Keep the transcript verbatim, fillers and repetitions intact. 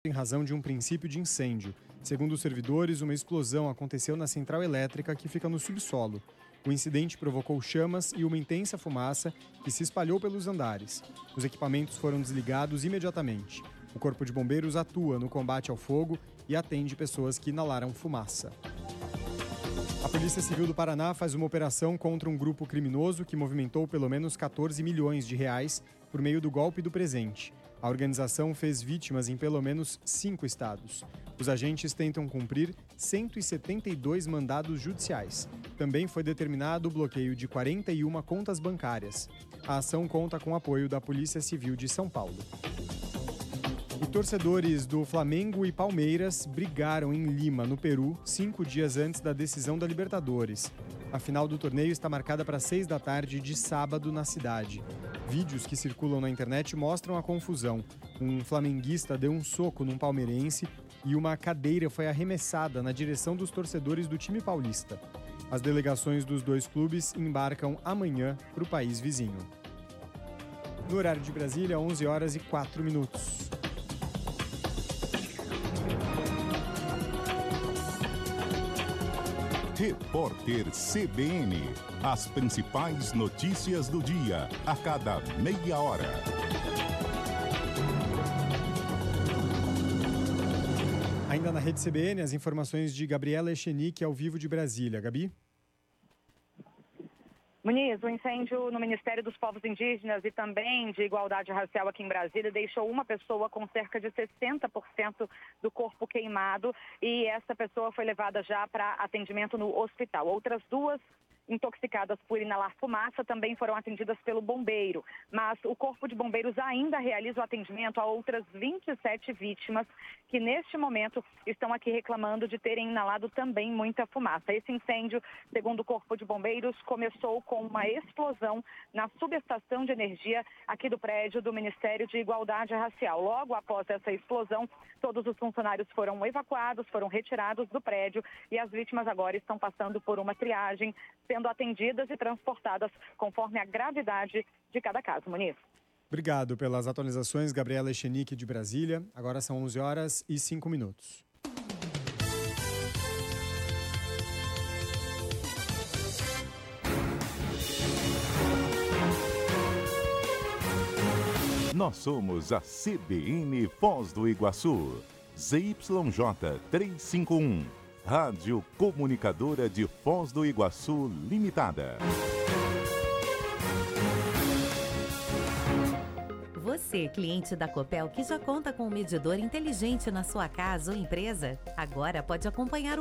em razão de um princípio de incêndio. Segundo os servidores, uma explosão aconteceu na central elétrica que fica no subsolo. O incidente provocou chamas e uma intensa fumaça que se espalhou pelos andares. Os equipamentos foram desligados imediatamente. O Corpo de Bombeiros atua no combate ao fogo e atende pessoas que inalaram fumaça. A Polícia Civil do Paraná faz uma operação contra um grupo criminoso que movimentou pelo menos catorze milhões de reais por meio do golpe do presente. A organização fez vítimas em pelo menos cinco estados. Os agentes tentam cumprir cento e setenta e dois mandados judiciais. Também foi determinado o bloqueio de quarenta e uma contas bancárias. A ação conta com o apoio da Polícia Civil de São Paulo. E torcedores do Flamengo e Palmeiras brigaram em Lima, no Peru, cinco dias antes da decisão da Libertadores. A final do torneio está marcada para seis da tarde de sábado na cidade. Vídeos que circulam na internet mostram a confusão. Um flamenguista deu um soco num palmeirense e uma cadeira foi arremessada na direção dos torcedores do time paulista. As delegações dos dois clubes embarcam amanhã para o país vizinho. No horário de Brasília, onze horas e quatro minutos. Repórter C B N. As principais notícias do dia, a cada meia hora. Ainda na Rede C B N, as informações de Gabriela Echenique, ao vivo de Brasília. Gabi? Muniz, o incêndio no Ministério dos Povos Indígenas e também de Igualdade Racial aqui em Brasília deixou uma pessoa com cerca de sessenta por cento do corpo queimado e essa pessoa foi levada já para atendimento no hospital. Outras duas intoxicadas por inalar fumaça também foram atendidas pelo bombeiro, mas o Corpo de Bombeiros ainda realiza o atendimento a outras vinte e sete vítimas que neste momento estão aqui reclamando de terem inalado também muita fumaça. Esse incêndio, segundo o Corpo de Bombeiros, começou com uma explosão na subestação de energia aqui do prédio do Ministério de Igualdade Racial. Logo após essa explosão, todos os funcionários foram evacuados, foram retirados do prédio e as vítimas agora estão passando por uma triagem, sendo atendidas e transportadas conforme a gravidade de cada caso. Muniz. Obrigado pelas atualizações, Gabriela Echenique de Brasília. Agora são onze horas e cinco minutos. Nós somos a C B N Foz do Iguaçu. Z Y J trezentos e cinquenta e um. Rádio Comunicadora de Foz do Iguaçu Limitada. Você, cliente da Copel, que já conta com um medidor inteligente na sua casa ou empresa, agora pode acompanhar o